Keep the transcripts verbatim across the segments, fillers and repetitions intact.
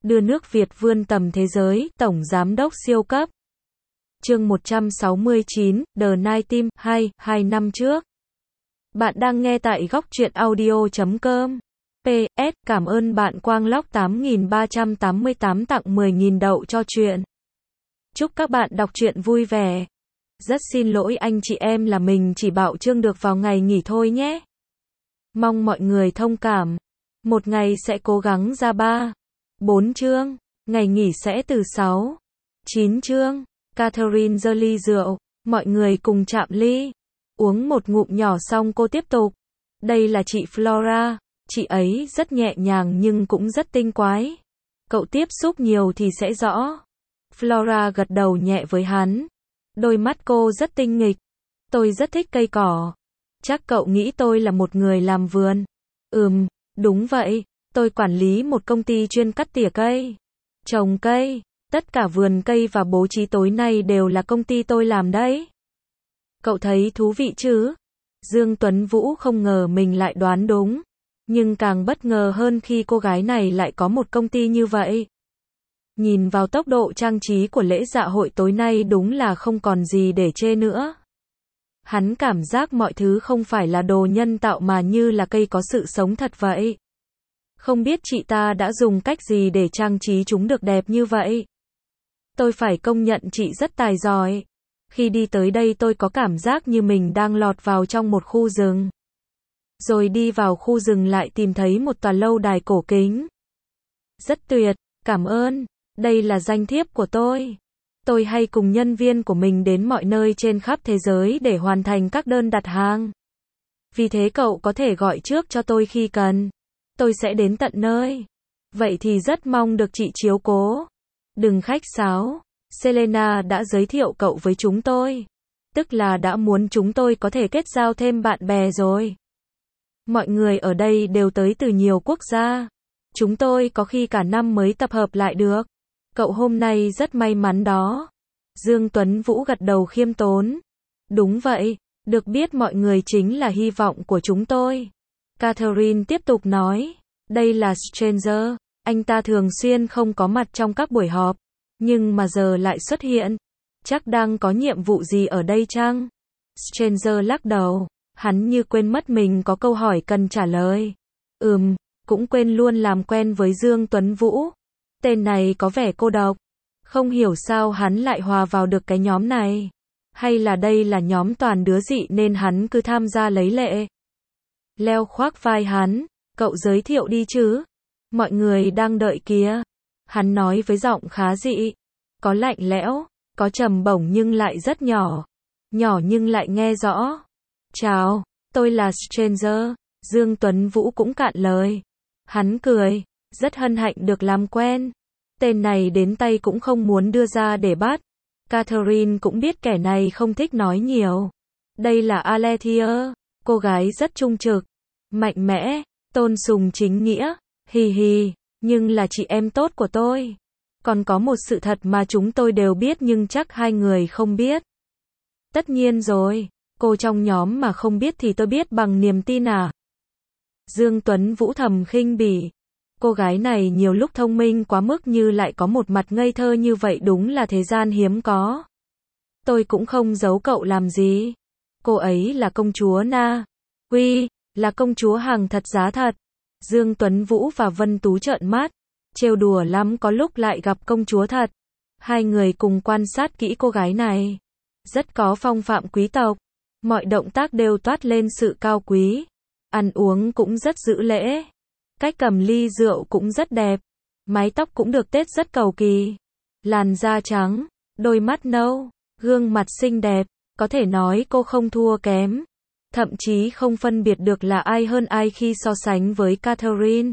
đưa nước Việt vươn tầm thế giới, Tổng Giám đốc siêu cấp. Chương một trăm sáu mươi chín, The Night Team, hai, hai năm trước. Bạn đang nghe tại góc truyện audio chấm com. pê ét, cảm ơn bạn Quang Lóc tám nghìn ba trăm tám mươi tám tặng mười nghìn đậu cho truyện. Chúc các bạn đọc truyện vui vẻ. Rất xin lỗi anh chị em là mình chỉ bảo chương được vào ngày nghỉ thôi nhé. Mong mọi người thông cảm. Một ngày sẽ cố gắng ra ba, bốn chương. Ngày nghỉ sẽ từ sáu, chín chương. Catherine giơ ly rượu. Mọi người cùng chạm ly. Uống một ngụm nhỏ xong cô tiếp tục. Đây là chị Flora. Chị ấy rất nhẹ nhàng nhưng cũng rất tinh quái. Cậu tiếp xúc nhiều thì sẽ rõ. Flora gật đầu nhẹ với hắn. Đôi mắt cô rất tinh nghịch. Tôi rất thích cây cỏ. Chắc cậu nghĩ tôi là một người làm vườn. Ừm, đúng vậy. Tôi quản lý một công ty chuyên cắt tỉa cây, trồng cây. Tất cả vườn cây và bố trí tối nay đều là công ty tôi làm đấy. Cậu thấy thú vị chứ? Dương Tuấn Vũ không ngờ mình lại đoán đúng. Nhưng càng bất ngờ hơn khi cô gái này lại có một công ty như vậy. Nhìn vào tốc độ trang trí của lễ dạ hội tối nay đúng là không còn gì để chê nữa. Hắn cảm giác mọi thứ không phải là đồ nhân tạo mà như là cây có sự sống thật vậy. Không biết chị ta đã dùng cách gì để trang trí chúng được đẹp như vậy. Tôi phải công nhận chị rất tài giỏi. Khi đi tới đây tôi có cảm giác như mình đang lọt vào trong một khu rừng. Rồi đi vào khu rừng lại tìm thấy một tòa lâu đài cổ kính. Rất tuyệt, cảm ơn. Đây là danh thiếp của tôi. Tôi hay cùng nhân viên của mình đến mọi nơi trên khắp thế giới để hoàn thành các đơn đặt hàng. Vì thế cậu có thể gọi trước cho tôi khi cần. Tôi sẽ đến tận nơi. Vậy thì rất mong được chị chiếu cố. Đừng khách sáo. Selena đã giới thiệu cậu với chúng tôi. Tức là đã muốn chúng tôi có thể kết giao thêm bạn bè rồi. Mọi người ở đây đều tới từ nhiều quốc gia. Chúng tôi có khi cả năm mới tập hợp lại được. Cậu hôm nay rất may mắn đó. Dương Tuấn Vũ gật đầu khiêm tốn. Đúng vậy, được biết mọi người chính là hy vọng của chúng tôi. Catherine tiếp tục nói. Đây là Stranger. Anh ta thường xuyên không có mặt trong các buổi họp. Nhưng mà giờ lại xuất hiện. Chắc đang có nhiệm vụ gì ở đây chăng? Stranger lắc đầu. Hắn như quên mất mình có câu hỏi cần trả lời. Ừm, cũng quên luôn làm quen với Dương Tuấn Vũ. Tên này có vẻ cô độc. Không hiểu sao hắn lại hòa vào được cái nhóm này. Hay là đây là nhóm toàn đứa dị nên hắn cứ tham gia lấy lệ. Leo khoác vai hắn. Cậu giới thiệu đi chứ. Mọi người đang đợi kìa. Hắn nói với giọng khá dị. Có lạnh lẽo, có trầm bổng nhưng lại rất nhỏ. Nhỏ nhưng lại nghe rõ. Chào, tôi là Stranger. Dương Tuấn Vũ cũng cạn lời. Hắn cười. Rất hân hạnh được làm quen. Tên này đến tay cũng không muốn đưa ra để bắt. Catherine cũng biết kẻ này không thích nói nhiều. Đây là Alethea. Cô gái rất trung trực. Mạnh mẽ. Tôn sùng chính nghĩa. Hì hì. Nhưng là chị em tốt của tôi. Còn có một sự thật mà chúng tôi đều biết nhưng chắc hai người không biết. Tất nhiên rồi. Cô trong nhóm mà không biết thì tôi biết bằng niềm tin à? Dương Tuấn Vũ thầm khinh bỉ. Cô gái này nhiều lúc thông minh quá mức như lại có một mặt ngây thơ như vậy đúng là thế gian hiếm có. Tôi cũng không giấu cậu làm gì. Cô ấy là công chúa Na Uy, là công chúa hàng thật giá thật. Dương Tuấn Vũ và Vân Tú trợn mắt. Trêu đùa lắm có lúc lại gặp công chúa thật. Hai người cùng quan sát kỹ cô gái này. Rất có phong phạm quý tộc. Mọi động tác đều toát lên sự cao quý. Ăn uống cũng rất giữ lễ. Cách cầm ly rượu cũng rất đẹp. Mái tóc cũng được tết rất cầu kỳ. Làn da trắng, đôi mắt nâu, gương mặt xinh đẹp. Có thể nói cô không thua kém. Thậm chí không phân biệt được là ai hơn ai khi so sánh với Catherine.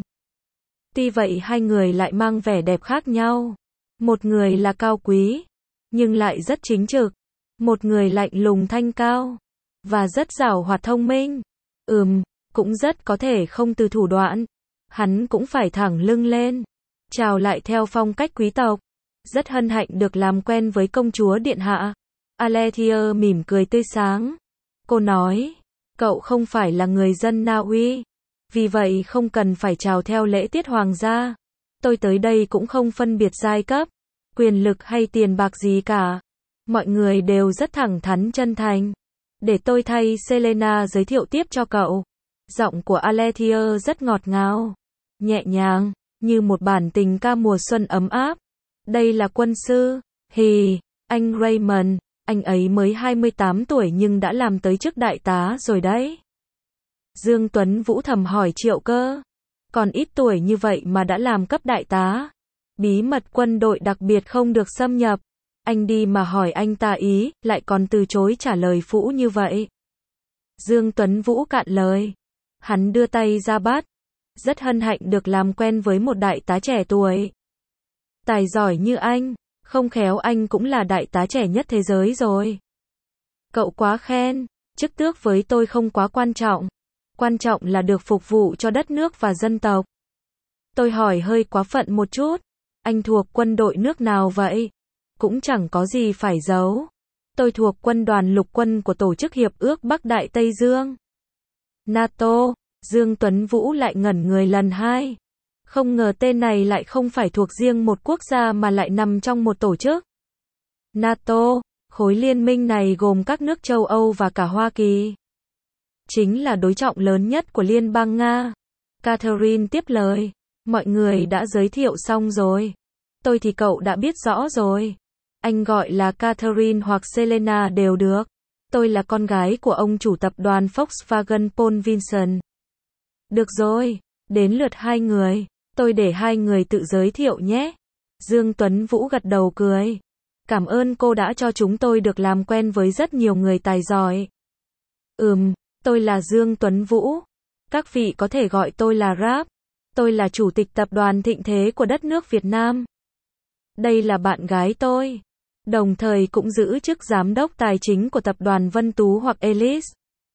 Tuy vậy hai người lại mang vẻ đẹp khác nhau. Một người là cao quý, nhưng lại rất chính trực. Một người lạnh lùng thanh cao, và rất giàu hoạt thông minh. Ừm, cũng rất có thể không từ thủ đoạn. Hắn cũng phải thẳng lưng lên. Chào lại theo phong cách quý tộc. Rất hân hạnh được làm quen với công chúa điện hạ. Alethea mỉm cười tươi sáng. Cô nói, cậu không phải là người dân Na Uy. Vì vậy không cần phải chào theo lễ tiết hoàng gia. Tôi tới đây cũng không phân biệt giai cấp, quyền lực hay tiền bạc gì cả. Mọi người đều rất thẳng thắn chân thành. Để tôi thay Selena giới thiệu tiếp cho cậu. Giọng của Alethea rất ngọt ngào, nhẹ nhàng, như một bản tình ca mùa xuân ấm áp. Đây là quân sư, hì, anh Raymond, anh ấy mới hai mươi tám tuổi nhưng đã làm tới chức đại tá rồi đấy. Dương Tuấn Vũ thầm hỏi Triệu Cơ, còn ít tuổi như vậy mà đã làm cấp đại tá. Bí mật quân đội đặc biệt không được xâm nhập. Anh đi mà hỏi anh ta ý, lại còn từ chối trả lời phũ như vậy. Dương Tuấn Vũ cạn lời. Hắn đưa tay ra bắt. Rất hân hạnh được làm quen với một đại tá trẻ tuổi. Tài giỏi như anh, không khéo anh cũng là đại tá trẻ nhất thế giới rồi. Cậu quá khen, chức tước với tôi không quá quan trọng. Quan trọng là được phục vụ cho đất nước và dân tộc. Tôi hỏi hơi quá phận một chút. Anh thuộc quân đội nước nào vậy? Cũng chẳng có gì phải giấu. Tôi thuộc quân đoàn lục quân của Tổ chức Hiệp ước Bắc Đại Tây Dương. NATO. Dương Tuấn Vũ lại ngẩn người lần hai. Không ngờ tên này lại không phải thuộc riêng một quốc gia mà lại nằm trong một tổ chức. NATO, khối liên minh này gồm các nước châu Âu và cả Hoa Kỳ. Chính là đối trọng lớn nhất của Liên bang Nga. Catherine tiếp lời. Mọi người đã giới thiệu xong rồi. Tôi thì cậu đã biết rõ rồi. Anh gọi là Catherine hoặc Selena đều được. Tôi là con gái của ông chủ tập đoàn Volkswagen Paul Vincent. Được rồi, đến lượt hai người. Tôi để hai người tự giới thiệu nhé. Dương Tuấn Vũ gật đầu cười. Cảm ơn cô đã cho chúng tôi được làm quen với rất nhiều người tài giỏi. Ừm, tôi là Dương Tuấn Vũ. Các vị có thể gọi tôi là Rap. Tôi là chủ tịch tập đoàn thịnh thế của đất nước Việt Nam. Đây là bạn gái tôi. Đồng thời cũng giữ chức giám đốc tài chính của tập đoàn Vân Tú hoặc Ellis.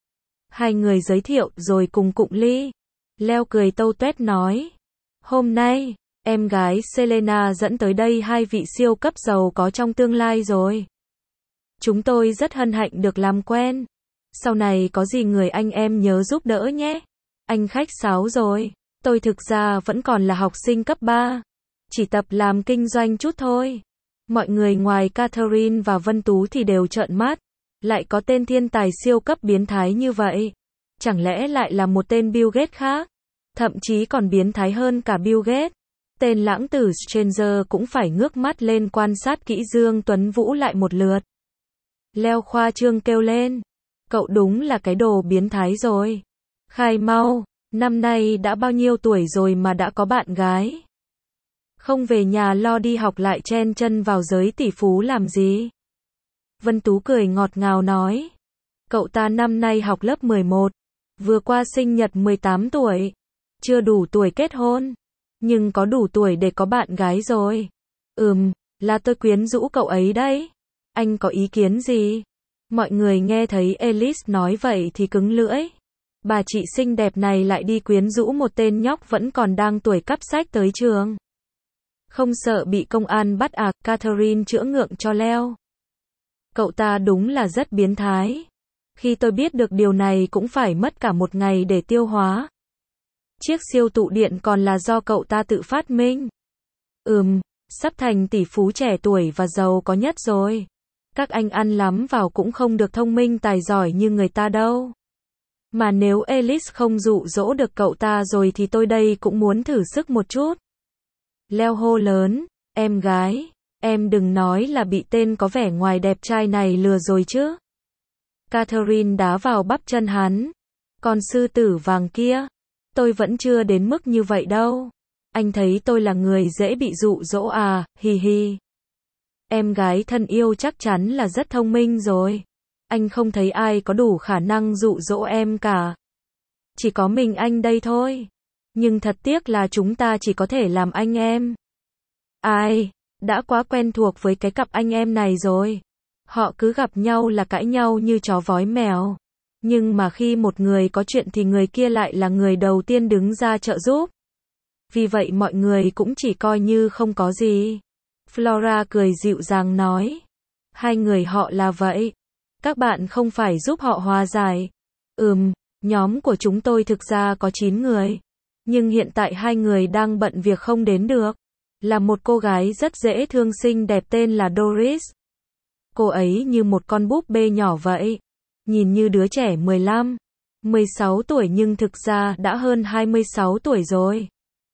Hai người giới thiệu rồi cùng cụng ly. Leo cười tâu tuét nói. Hôm nay, em gái Selena dẫn tới đây hai vị siêu cấp giàu có trong tương lai rồi. Chúng tôi rất hân hạnh được làm quen. Sau này có gì người anh em nhớ giúp đỡ nhé. Anh khách sáo rồi. Tôi thực ra vẫn còn là học sinh cấp ba. Chỉ tập làm kinh doanh chút thôi. Mọi người ngoài Catherine và Vân Tú thì đều trợn mắt. Lại có tên thiên tài siêu cấp biến thái như vậy. Chẳng lẽ lại là một tên Bill Gates khác? Thậm chí còn biến thái hơn cả Bill Gates. Tên lãng tử Stranger cũng phải ngước mắt lên quan sát kỹ Dương Tuấn Vũ lại một lượt. Leo khoa trương kêu lên. Cậu đúng là cái đồ biến thái rồi. Khai mau, năm nay đã bao nhiêu tuổi rồi mà đã có bạn gái? Không về nhà lo đi học lại chen chân vào giới tỷ phú làm gì? Vân Tú cười ngọt ngào nói. Cậu ta năm nay học lớp mười một. Vừa qua sinh nhật mười tám tuổi. Chưa đủ tuổi kết hôn. Nhưng có đủ tuổi để có bạn gái rồi. Ừm, là tôi quyến rũ cậu ấy đấy. Anh có ý kiến gì? Mọi người nghe thấy Alice nói vậy thì cứng lưỡi. Bà chị xinh đẹp này lại đi quyến rũ một tên nhóc vẫn còn đang tuổi cắp sách tới trường. Không sợ bị công an bắt à? Catherine chữa ngượng cho Leo. Cậu ta đúng là rất biến thái. Khi tôi biết được điều này cũng phải mất cả một ngày để tiêu hóa. Chiếc siêu tụ điện còn là do cậu ta tự phát minh. Ừm, sắp thành tỷ phú trẻ tuổi và giàu có nhất rồi. Các anh ăn lắm vào cũng không được thông minh tài giỏi như người ta đâu. Mà nếu Alice không dụ dỗ được cậu ta rồi thì tôi đây cũng muốn thử sức một chút. Leo hô lớn, em gái, em đừng nói là bị tên có vẻ ngoài đẹp trai này lừa rồi chứ. Catherine đá vào bắp chân hắn. Còn sư tử vàng kia, tôi vẫn chưa đến mức như vậy đâu. Anh thấy tôi là người dễ bị dụ dỗ à, hi hi. Em gái thân yêu chắc chắn là rất thông minh rồi. Anh không thấy ai có đủ khả năng dụ dỗ em cả. Chỉ có mình anh đây thôi. Nhưng thật tiếc là chúng ta chỉ có thể làm anh em. Ai, đã quá quen thuộc với cái cặp anh em này rồi. Họ cứ gặp nhau là cãi nhau như chó vói mèo. Nhưng mà khi một người có chuyện thì người kia lại là người đầu tiên đứng ra trợ giúp. Vì vậy mọi người cũng chỉ coi như không có gì. Flora cười dịu dàng nói. Hai người họ là vậy. Các bạn không phải giúp họ hòa giải. Ừm, nhóm của chúng tôi thực ra có chín người. Nhưng hiện tại hai người đang bận việc không đến được. Là một cô gái rất dễ thương xinh đẹp tên là Doris. Cô ấy như một con búp bê nhỏ vậy. Nhìn như đứa trẻ mười lăm, mười sáu tuổi nhưng thực ra đã hơn hai mươi sáu tuổi rồi.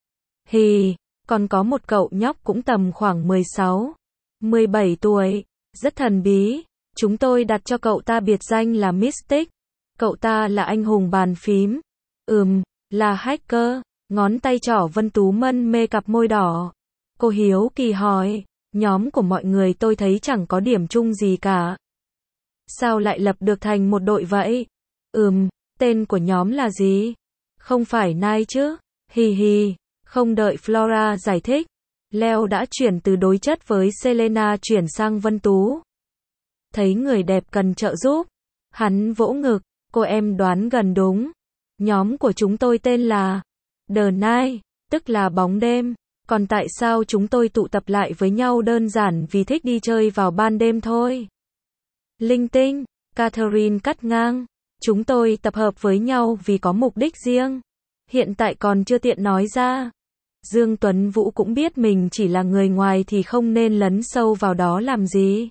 Hì, còn có một cậu nhóc cũng tầm khoảng mười sáu, mười bảy tuổi. Rất thần bí. Chúng tôi đặt cho cậu ta biệt danh là Mystic. Cậu ta là anh hùng bàn phím. Ừm, là hacker. Ngón tay trỏ Vân Tú mân mê cặp môi đỏ. Cô hiếu kỳ hỏi, nhóm của mọi người tôi thấy chẳng có điểm chung gì cả. Sao lại lập được thành một đội vậy? Ừm, tên của nhóm là gì? Không phải Nine chứ? Hì hì, không đợi Flora giải thích. Leo đã chuyển từ đối chất với Selena chuyển sang Vân Tú. Thấy người đẹp cần trợ giúp. Hắn vỗ ngực, cô em đoán gần đúng. Nhóm của chúng tôi tên là The Night, tức là bóng đêm. Còn tại sao chúng tôi tụ tập lại với nhau đơn giản vì thích đi chơi vào ban đêm thôi. Linh tinh, Catherine cắt ngang. Chúng tôi tập hợp với nhau vì có mục đích riêng. Hiện tại còn chưa tiện nói ra. Dương Tuấn Vũ cũng biết mình chỉ là người ngoài thì không nên lấn sâu vào đó làm gì.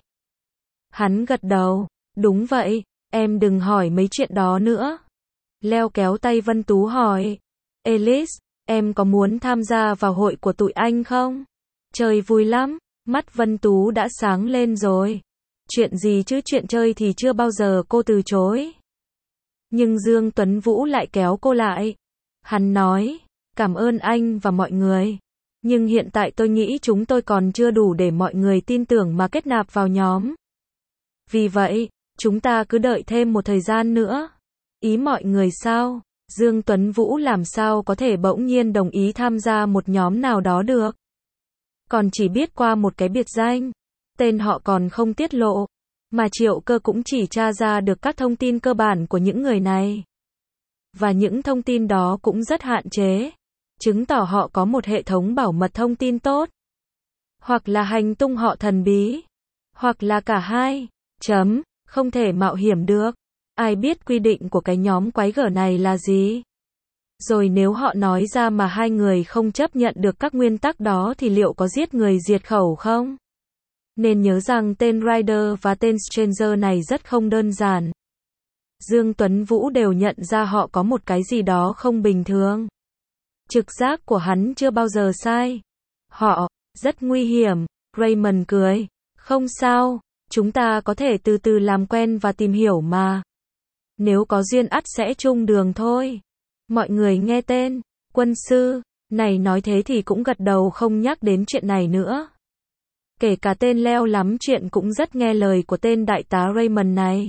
Hắn gật đầu, đúng vậy, em đừng hỏi mấy chuyện đó nữa. Leo kéo tay Vân Tú hỏi, Alice, em có muốn tham gia vào hội của tụi anh không? Chơi vui lắm, mắt Vân Tú đã sáng lên rồi. Chuyện gì chứ chuyện chơi thì chưa bao giờ cô từ chối. Nhưng Dương Tuấn Vũ lại kéo cô lại. Hắn nói, cảm ơn anh và mọi người. Nhưng hiện tại tôi nghĩ chúng tôi còn chưa đủ để mọi người tin tưởng mà kết nạp vào nhóm. Vì vậy, chúng ta cứ đợi thêm một thời gian nữa. Ý mọi người sao? Dương Tuấn Vũ làm sao có thể bỗng nhiên đồng ý tham gia một nhóm nào đó được? Còn chỉ biết qua một cái biệt danh. Tên họ còn không tiết lộ. Mà Triệu Cơ cũng chỉ tra ra được các thông tin cơ bản của những người này. Và những thông tin đó cũng rất hạn chế. Chứng tỏ họ có một hệ thống bảo mật thông tin tốt. Hoặc là hành tung họ thần bí. Hoặc là cả hai. Chấm, không thể mạo hiểm được. Ai biết quy định của cái nhóm quái gở này là gì? Rồi nếu họ nói ra mà hai người không chấp nhận được các nguyên tắc đó thì liệu có giết người diệt khẩu không? Nên nhớ rằng tên Rider và tên Stranger này rất không đơn giản. Dương Tuấn Vũ đều nhận ra họ có một cái gì đó không bình thường. Trực giác của hắn chưa bao giờ sai. Họ, rất nguy hiểm. Raymond cười. Không sao, chúng ta có thể từ từ làm quen và tìm hiểu mà. Nếu có duyên ắt sẽ chung đường thôi. Mọi người nghe tên, quân sư, này nói thế thì cũng gật đầu không nhắc đến chuyện này nữa. Kể cả tên Leo lắm chuyện cũng rất nghe lời của tên đại tá Raymond này.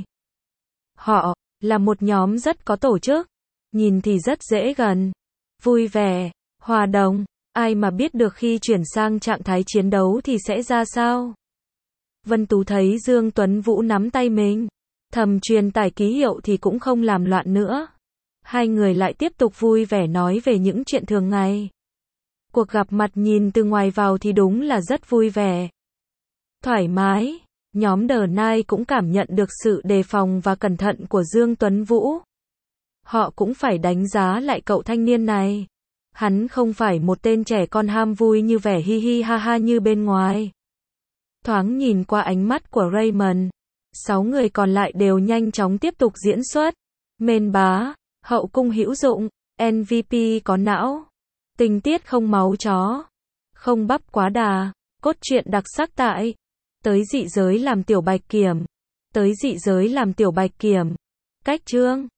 Họ, là một nhóm rất có tổ chức. Nhìn thì rất dễ gần. Vui vẻ, hòa đồng. Ai mà biết được khi chuyển sang trạng thái chiến đấu thì sẽ ra sao? Vân Tú thấy Dương Tuấn Vũ nắm tay mình. Thầm truyền tải ký hiệu thì cũng không làm loạn nữa. Hai người lại tiếp tục vui vẻ nói về những chuyện thường ngày. Cuộc gặp mặt nhìn từ ngoài vào thì đúng là rất vui vẻ. Thoải mái. Nhóm The Night cũng cảm nhận được sự đề phòng và cẩn thận của Dương Tuấn Vũ. Họ cũng phải đánh giá lại cậu thanh niên này. Hắn không phải một tên trẻ con ham vui như vẻ hi hi ha ha như bên ngoài. Thoáng nhìn qua ánh mắt của Raymond. Sáu người còn lại đều nhanh chóng tiếp tục diễn xuất. Mên bá, hậu cung hữu dụng, em vê pê có não. Tình tiết không máu chó. Không bắp quá đà. Cốt truyện đặc sắc tại. Tới dị giới làm tiểu bạch kiểm. Tới dị giới làm tiểu bạch kiểm. Cách chương.